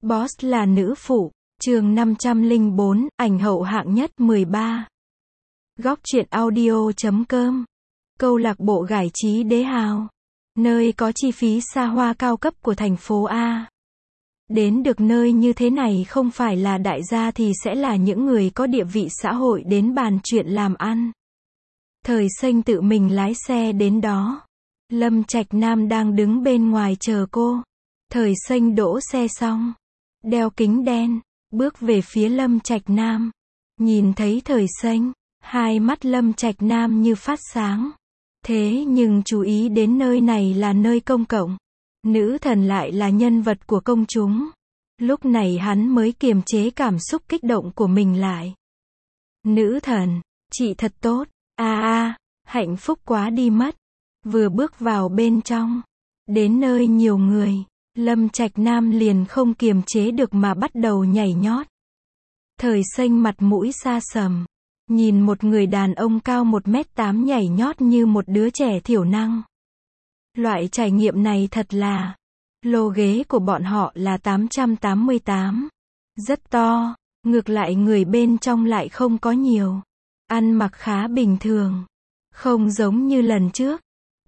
Boss là nữ phụ, chương 504, ảnh hậu hạng nhất 13. Góc truyện audio.com. Câu lạc bộ giải trí Đế Hào. Nơi có chi phí xa hoa cao cấp của thành phố A. Đến được nơi như thế này không phải là đại gia thì sẽ là những người có địa vị xã hội đến bàn chuyện làm ăn. Thời Xanh tự mình lái xe đến đó. Lâm Trạch Nam đang đứng bên ngoài chờ cô. Thời Xanh đỗ xe xong, đeo kính đen, bước về phía Lâm Trạch Nam. Nhìn thấy Thời Xanh, hai mắt Lâm Trạch Nam như phát sáng. Thế nhưng chú ý đến nơi này là nơi công cộng. Nữ thần lại là nhân vật của công chúng. Lúc này hắn mới kiềm chế cảm xúc kích động của mình lại. Nữ thần, chị thật tốt. Hạnh phúc quá đi mất. Vừa bước vào bên trong, đến nơi nhiều người, Lâm Trạch Nam liền không kiềm chế được mà bắt đầu nhảy nhót. Thời Xanh mặt mũi xa sầm, nhìn một người đàn ông cao 1m8 nhảy nhót như một đứa trẻ thiểu năng. Loại trải nghiệm này thật là, lô ghế của bọn họ là 888. Rất to, ngược lại người bên trong lại không có nhiều. Ăn mặc khá bình thường, không giống như lần trước.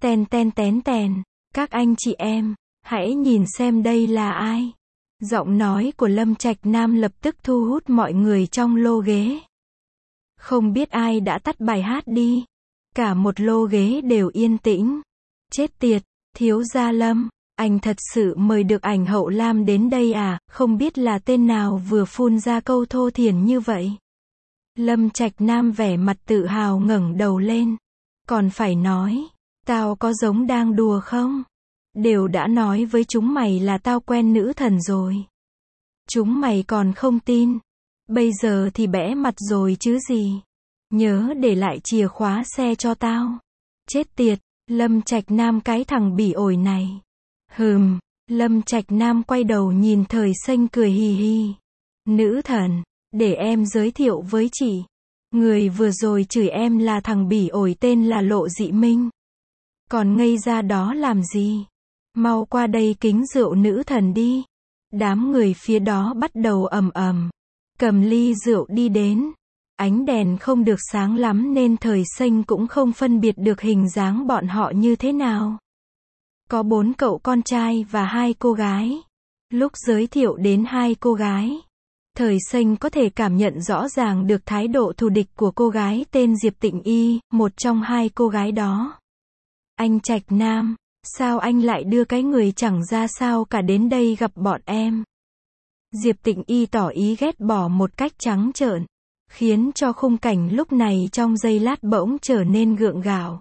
Tèn, các anh chị em, hãy nhìn xem đây là ai. Giọng nói của Lâm Trạch Nam lập tức thu hút mọi người trong lô ghế. Không biết ai đã tắt bài hát đi. Cả một lô ghế đều yên tĩnh. Chết tiệt, thiếu gia Lâm, anh thật sự mời được ảnh hậu Lam đến đây à, không biết là tên nào vừa phun ra câu thô thiển như vậy. Lâm Trạch Nam vẻ mặt tự hào ngẩng đầu lên. Còn phải nói, tao có giống đang đùa không? Đều đã nói với chúng mày là tao quen nữ thần rồi. Chúng mày còn không tin. Bây giờ thì bẽ mặt rồi chứ gì. Nhớ để lại chìa khóa xe cho tao. Chết tiệt, Lâm Trạch Nam cái thằng bỉ ổi này. Lâm Trạch Nam quay đầu nhìn Thời Xanh cười hì hì. Nữ thần, để em giới thiệu với chị. Người vừa rồi chửi em là thằng bỉ ổi tên là Lộ Dị Minh. Còn ngây ra đó làm gì? Mau qua đây kính rượu nữ thần đi. Đám người phía đó bắt đầu ầm ầm, cầm ly rượu đi đến. Ánh đèn không được sáng lắm nên Thời Xanh cũng không phân biệt được hình dáng bọn họ như thế nào. Có 4 cậu con trai và 2 cô gái. Lúc giới thiệu đến 2 cô gái, Thời Xanh có thể cảm nhận rõ ràng được thái độ thù địch của cô gái tên Diệp Tịnh Y, một trong 2 cô gái đó. Anh Trạch Nam, sao anh lại đưa cái người chẳng ra sao cả đến đây gặp bọn em? Diệp Tịnh Y tỏ ý ghét bỏ một cách trắng trợn, khiến cho khung cảnh lúc này trong giây lát bỗng trở nên gượng gạo.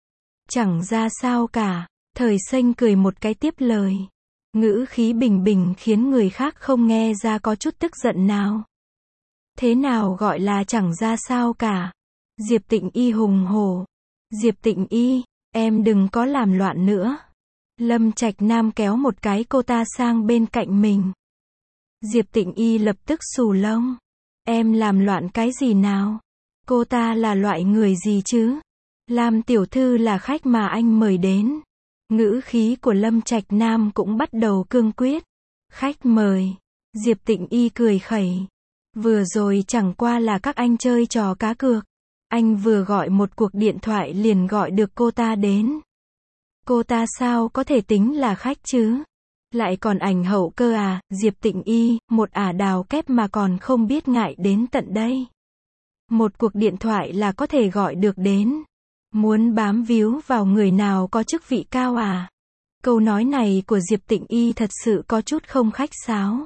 Chẳng ra sao cả, Thời Xanh cười một cái tiếp lời. Ngữ khí bình bình khiến người khác không nghe ra có chút tức giận nào. Thế nào gọi là chẳng ra sao cả? Diệp Tịnh Y hùng hổ. Diệp Tịnh Y, em đừng có làm loạn nữa. Lâm Trạch Nam kéo một cái cô ta sang bên cạnh mình. Diệp Tịnh Y lập tức xù lông. Em làm loạn cái gì nào? Cô ta là loại người gì chứ? Lam tiểu thư là khách mà anh mời đến. Ngữ khí của Lâm Trạch Nam cũng bắt đầu cương quyết. Khách mời. Diệp Tịnh Y cười khẩy. Vừa rồi chẳng qua là các anh chơi trò cá cược. Anh vừa gọi một cuộc điện thoại liền gọi được cô ta đến. Cô ta sao có thể tính là khách chứ? Lại còn ảnh hậu cơ à? Diệp Tịnh Y, một ả đào kép mà còn không biết ngại đến tận đây. Một cuộc điện thoại là có thể gọi được đến. Muốn bám víu vào người nào có chức vị cao à? Câu nói này của Diệp Tịnh Y thật sự có chút không khách sáo.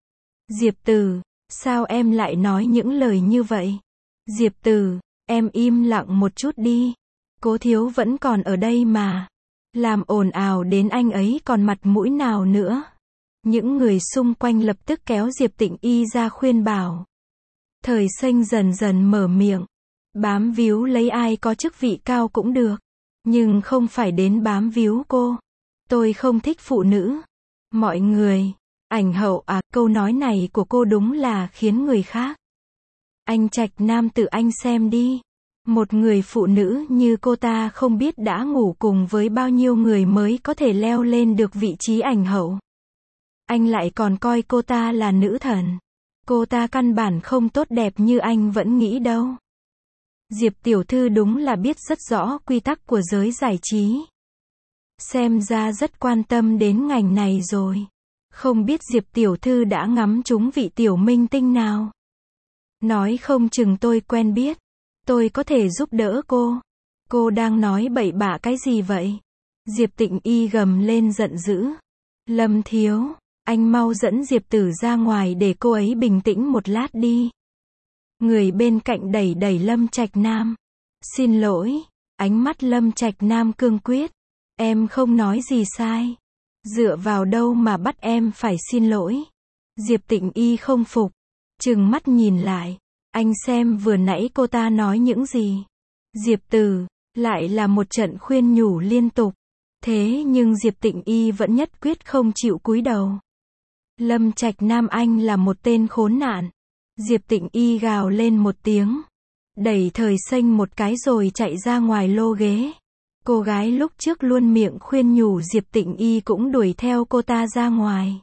Diệp Từ, sao em lại nói những lời như vậy? Diệp Từ, em im lặng một chút đi. Cố thiếu vẫn còn ở đây mà. Làm ồn ào đến anh ấy còn mặt mũi nào nữa. Những người xung quanh lập tức kéo Diệp Tịnh Y ra khuyên bảo. Thời Xanh dần dần mở miệng. Bám víu lấy ai có chức vị cao cũng được. Nhưng không phải đến bám víu cô. Tôi không thích phụ nữ. Mọi người, ảnh hậu à, câu nói này của cô đúng là khiến người khác. Anh Trạch Nam tự anh xem đi. Một người phụ nữ như cô ta không biết đã ngủ cùng với bao nhiêu người mới có thể leo lên được vị trí ảnh hậu. Anh lại còn coi cô ta là nữ thần. Cô ta căn bản không tốt đẹp như anh vẫn nghĩ đâu. Diệp tiểu thư đúng là biết rất rõ quy tắc của giới giải trí. Xem ra rất quan tâm đến ngành này rồi. Không biết Diệp tiểu thư đã ngắm trúng vị tiểu minh tinh nào. Nói không chừng tôi quen biết. Tôi có thể giúp đỡ cô. Cô đang nói bậy bạ cái gì vậy? Diệp Tịnh Y gầm lên giận dữ. Lâm thiếu, anh mau dẫn Diệp Tử ra ngoài để cô ấy bình tĩnh một lát đi. Người bên cạnh đẩy đẩy Lâm Trạch Nam. Xin lỗi, ánh mắt Lâm Trạch Nam cương quyết. Em không nói gì sai. Dựa vào đâu mà bắt em phải xin lỗi? Diệp Tịnh Y không phục. Trừng mắt nhìn lại. Anh xem vừa nãy cô ta nói những gì. Diệp Tử, lại là một trận khuyên nhủ liên tục. Thế nhưng Diệp Tịnh Y vẫn nhất quyết không chịu cúi đầu. Lâm Trạch Nam anh là một tên khốn nạn. Diệp Tịnh Y gào lên một tiếng. Đẩy Thời Xanh một cái rồi chạy ra ngoài lô ghế. Cô gái lúc trước luôn miệng khuyên nhủ Diệp Tịnh Y cũng đuổi theo cô ta ra ngoài.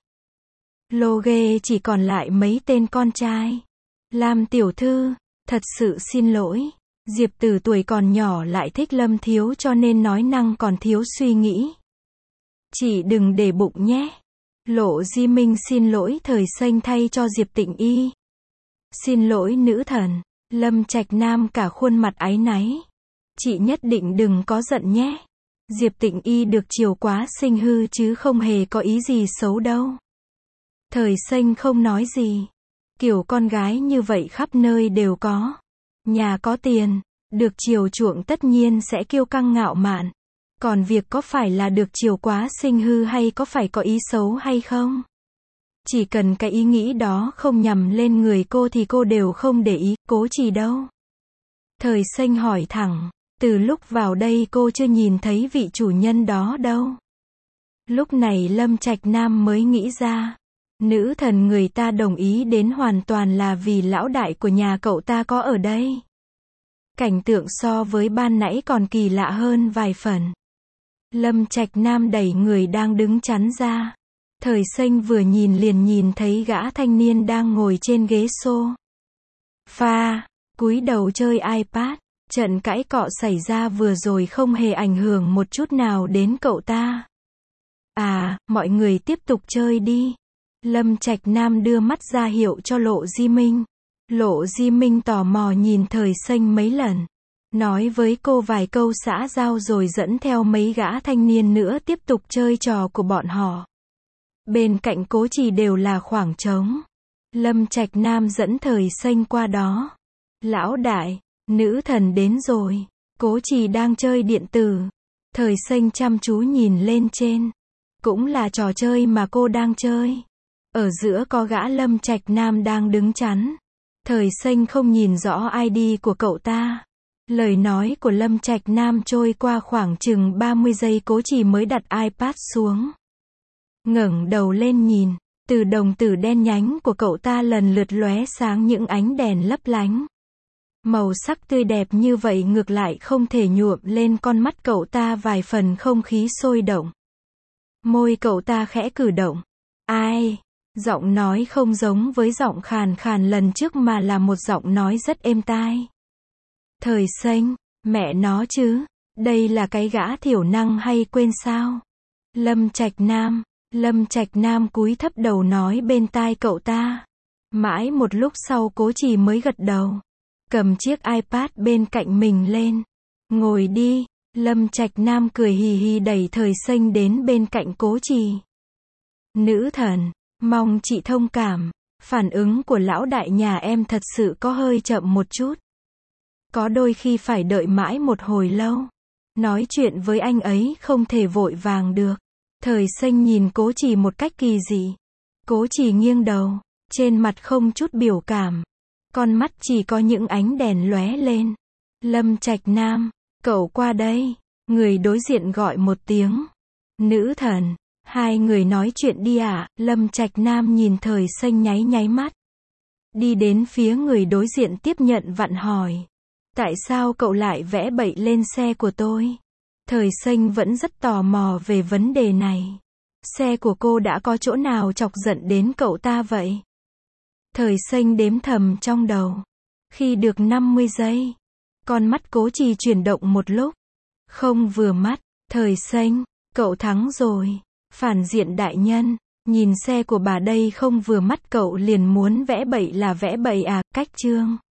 Lô ghế chỉ còn lại mấy tên con trai. Lam tiểu thư, thật sự xin lỗi. Diệp Tử tuổi còn nhỏ lại thích Lâm thiếu cho nên nói năng còn thiếu suy nghĩ. Chị đừng để bụng nhé. Lộ Di Minh xin lỗi Thời Xanh thay cho Diệp Tịnh Y. Xin lỗi nữ thần. Lâm Trạch Nam cả khuôn mặt áy náy. Chị nhất định đừng có giận nhé. Diệp Tịnh Y được chiều quá sinh hư chứ không hề có ý gì xấu đâu. Thời Xanh không nói gì. Kiểu con gái như vậy khắp nơi đều có. Nhà có tiền, được chiều chuộng tất nhiên sẽ kiêu căng ngạo mạn. Còn việc có phải là được chiều quá sinh hư hay có phải có ý xấu hay không? Chỉ cần cái ý nghĩ đó không nhằm lên người cô thì cô đều không để ý, Cố Trì đâu? Thời Xanh hỏi thẳng, từ lúc vào đây cô chưa nhìn thấy vị chủ nhân đó đâu. Lúc này Lâm Trạch Nam mới nghĩ ra, nữ thần người ta đồng ý đến hoàn toàn là vì lão đại của nhà cậu ta có ở đây. Cảnh tượng so với ban nãy còn kỳ lạ hơn vài phần. Lâm Trạch Nam đẩy người đang đứng chắn ra. Thời Xanh vừa nhìn liền nhìn thấy gã thanh niên đang ngồi trên ghế sofa, cúi đầu chơi iPad. Trận cãi cọ xảy ra vừa rồi không hề ảnh hưởng một chút nào đến cậu ta. À, mọi người tiếp tục chơi đi. Lâm Trạch Nam đưa mắt ra hiệu cho Lộ Di Minh. Lộ Di Minh tò mò nhìn Thời Xanh mấy lần. Nói với cô vài câu xã giao rồi dẫn theo mấy gã thanh niên nữa tiếp tục chơi trò của bọn họ. Bên cạnh Cố Trì đều là khoảng trống. Lâm Trạch Nam dẫn Thời Xanh qua đó. Lão đại, nữ thần đến rồi. Cố Trì đang chơi điện tử. Thời Xanh chăm chú nhìn lên trên. Cũng là trò chơi mà cô đang chơi. Ở giữa có gã Lâm Trạch Nam đang đứng chắn. Thời Xanh không nhìn rõ ID của cậu ta. Lời nói của Lâm Trạch Nam trôi qua khoảng chừng 30 giây Cố Trì mới đặt iPad xuống. Ngẩng đầu lên nhìn, từ đồng tử đen nhánh của cậu ta lần lượt lóe sáng những ánh đèn lấp lánh. Màu sắc tươi đẹp như vậy ngược lại không thể nhuộm lên con mắt cậu ta vài phần không khí sôi động. Môi cậu ta khẽ cử động. Ai? Giọng nói không giống với giọng khàn khàn lần trước mà là một giọng nói rất êm tai. Thời Xanh, mẹ nó chứ, đây là cái gã thiểu năng hay quên sao? Lâm Trạch Nam cúi thấp đầu nói bên tai cậu ta. Mãi một lúc sau Cố Trì mới gật đầu. Cầm chiếc iPad bên cạnh mình lên. Ngồi đi. Lâm Trạch Nam cười hì hì đẩy Thời Xanh đến bên cạnh Cố Trì. Nữ thần, mong chị thông cảm. Phản ứng của lão đại nhà em thật sự có hơi chậm một chút. Có đôi khi phải đợi mãi một hồi lâu. Nói chuyện với anh ấy không thể vội vàng được. Thời Xanh nhìn Cố Trì một cách kỳ dị. Cố Trì nghiêng đầu, trên mặt không chút biểu cảm. Con mắt chỉ có những ánh đèn lóe lên. Lâm Trạch Nam, cậu qua đây. Người đối diện gọi một tiếng. Nữ thần, hai người nói chuyện đi ạ. Lâm Trạch Nam nhìn Thời Xanh nháy nháy mắt. Đi đến phía người đối diện tiếp nhận vặn hỏi. Tại sao cậu lại vẽ bậy lên xe của tôi? Thời Xanh vẫn rất tò mò về vấn đề này. Xe của cô đã có chỗ nào chọc giận đến cậu ta vậy? Thời xanh đếm thầm trong đầu. Khi được 50 giây, con mắt Cố Trì chuyển động một lúc. Không vừa mắt, thời xanh, cậu thắng rồi. Phản diện đại nhân, nhìn xe của bà đây không vừa mắt cậu liền muốn vẽ bậy là vẽ bậy à, cách chương.